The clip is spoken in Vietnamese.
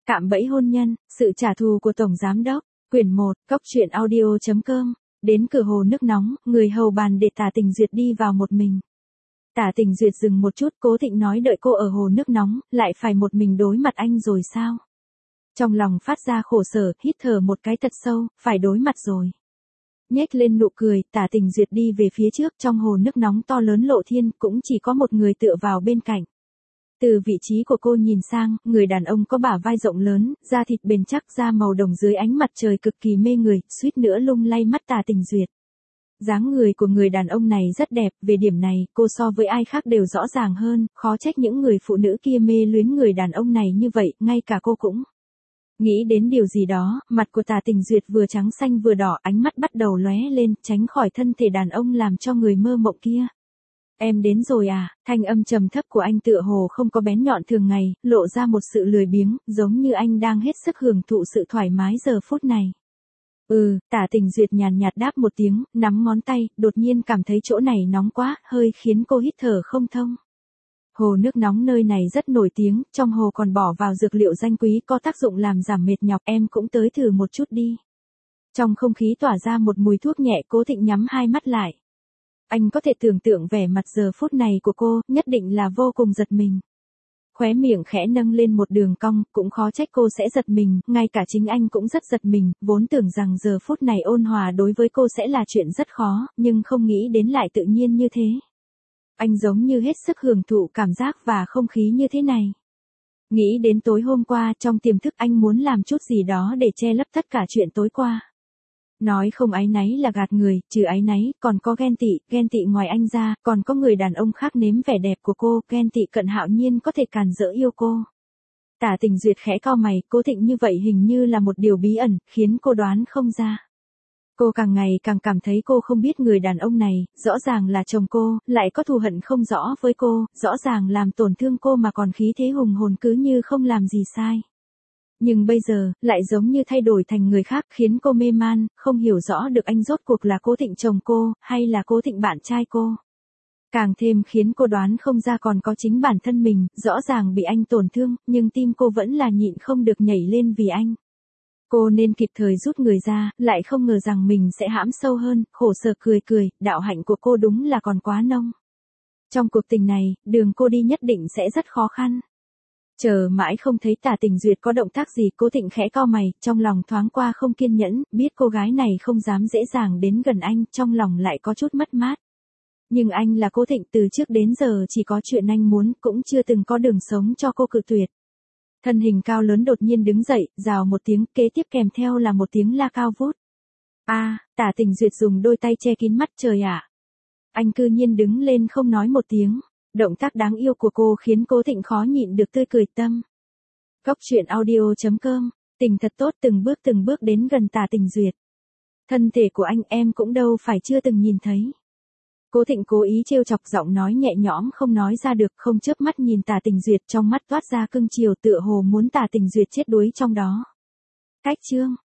Cạm bẫy hôn nhân, sự trả thù của Tổng Giám Đốc, quyển 1, coctruyện.audio.com, đến cửa hồ nước nóng, người hầu bàn để Tả Tình Duyệt đi vào một mình. Tả Tình Duyệt dừng một chút, Cố Thịnh nói đợi cô ở hồ nước nóng, lại phải một mình đối mặt anh rồi sao? Trong lòng phát ra khổ sở, hít thở một cái thật sâu, phải đối mặt rồi. Nhếch lên nụ cười, Tả Tình Duyệt đi về phía trước, trong hồ nước nóng to lớn lộ thiên, cũng chỉ có một người tựa vào bên cạnh. Từ vị trí của cô nhìn sang, người đàn ông có bả vai rộng lớn, da thịt bền chắc, da màu đồng dưới ánh mặt trời cực kỳ mê người, suýt nữa lung lay mắt Tả Tình Duyệt. Dáng người của người đàn ông này rất đẹp, về điểm này, cô so với ai khác đều rõ ràng hơn, khó trách những người phụ nữ kia mê luyến người đàn ông này như vậy, ngay cả cô cũng. Nghĩ đến điều gì đó, mặt của Tả Tình Duyệt vừa trắng xanh vừa đỏ, ánh mắt bắt đầu lóe lên, tránh khỏi thân thể đàn ông làm cho người mơ mộng kia. Em đến rồi à, thanh âm trầm thấp của anh tựa hồ không có bén nhọn thường ngày, lộ ra một sự lười biếng, giống như anh đang hết sức hưởng thụ sự thoải mái giờ phút này. Tả Tình Duyệt nhàn nhạt đáp một tiếng, nắm ngón tay, đột nhiên cảm thấy chỗ này nóng quá, hơi khiến cô hít thở không thông. Hồ nước nóng nơi này rất nổi tiếng, trong hồ còn bỏ vào dược liệu danh quý có tác dụng làm giảm mệt nhọc, em cũng tới thử một chút đi. Trong không khí tỏa ra một mùi thuốc nhẹ, Cố Thịnh nhắm hai mắt lại. Anh có thể tưởng tượng vẻ mặt giờ phút này của cô, nhất định là vô cùng giật mình. Khóe miệng khẽ nâng lên một đường cong, cũng khó trách cô sẽ giật mình, ngay cả chính anh cũng rất giật mình, vốn tưởng rằng giờ phút này ôn hòa đối với cô sẽ là chuyện rất khó, nhưng không nghĩ đến lại tự nhiên như thế. Anh giống như hết sức hưởng thụ cảm giác và không khí như thế này. Nghĩ đến tối hôm qua, trong tiềm thức anh muốn làm chút gì đó để che lấp tất cả chuyện tối qua. Nói không áy náy là gạt người, trừ áy náy, còn có ghen tị ngoài anh ra, còn có người đàn ông khác nếm vẻ đẹp của cô, ghen tị Cận Hạo Nhiên có thể càn rỡ yêu cô. Tả Tình Duyệt khẽ cau mày, Cố Thịnh như vậy hình như là một điều bí ẩn, khiến cô đoán không ra. Cô càng ngày càng cảm thấy cô không biết người đàn ông này, rõ ràng là chồng cô, lại có thù hận không rõ với cô, rõ ràng làm tổn thương cô mà còn khí thế hùng hồn cứ như không làm gì sai. Nhưng bây giờ, lại giống như thay đổi thành người khác khiến cô mê man, không hiểu rõ được anh rốt cuộc là Cố Thịnh chồng cô, hay là Cố Thịnh bạn trai cô. Càng thêm khiến cô đoán không ra còn có chính bản thân mình, rõ ràng bị anh tổn thương, nhưng tim cô vẫn là nhịn không được nhảy lên vì anh. Cô nên kịp thời rút người ra, lại không ngờ rằng mình sẽ hãm sâu hơn, khổ sở cười, đạo hạnh của cô đúng là còn quá nông. Trong cuộc tình này, đường cô đi nhất định sẽ rất khó khăn. Chờ mãi không thấy Tả Tình Duyệt có động tác gì, Cố Thịnh khẽ cau mày, trong lòng thoáng qua không kiên nhẫn, biết cô gái này không dám dễ dàng đến gần anh, trong lòng lại có chút mất mát. Nhưng anh là Cố Thịnh, từ trước đến giờ chỉ có chuyện anh muốn, cũng chưa từng có đường sống cho cô cự tuyệt. Thân hình cao lớn đột nhiên đứng dậy, rào một tiếng, kế tiếp kèm theo là một tiếng la cao vút. Tả Tình Duyệt dùng đôi tay che kín mắt, trời ạ. Anh cư nhiên đứng lên không nói một tiếng. Động tác đáng yêu của cô khiến Cố Thịnh khó nhịn được tươi cười tâm. Coctruyện.audio.com, tình thật tốt, từng bước đến gần Tả Tình Duyệt. Thân thể của anh em cũng đâu phải chưa từng nhìn thấy. Cố Thịnh cố ý trêu chọc, giọng nói nhẹ nhõm không nói ra được, không chớp mắt nhìn Tả Tình Duyệt, trong mắt toát ra cưng chiều, tựa hồ muốn Tả Tình Duyệt chết đuối trong đó. Cách chương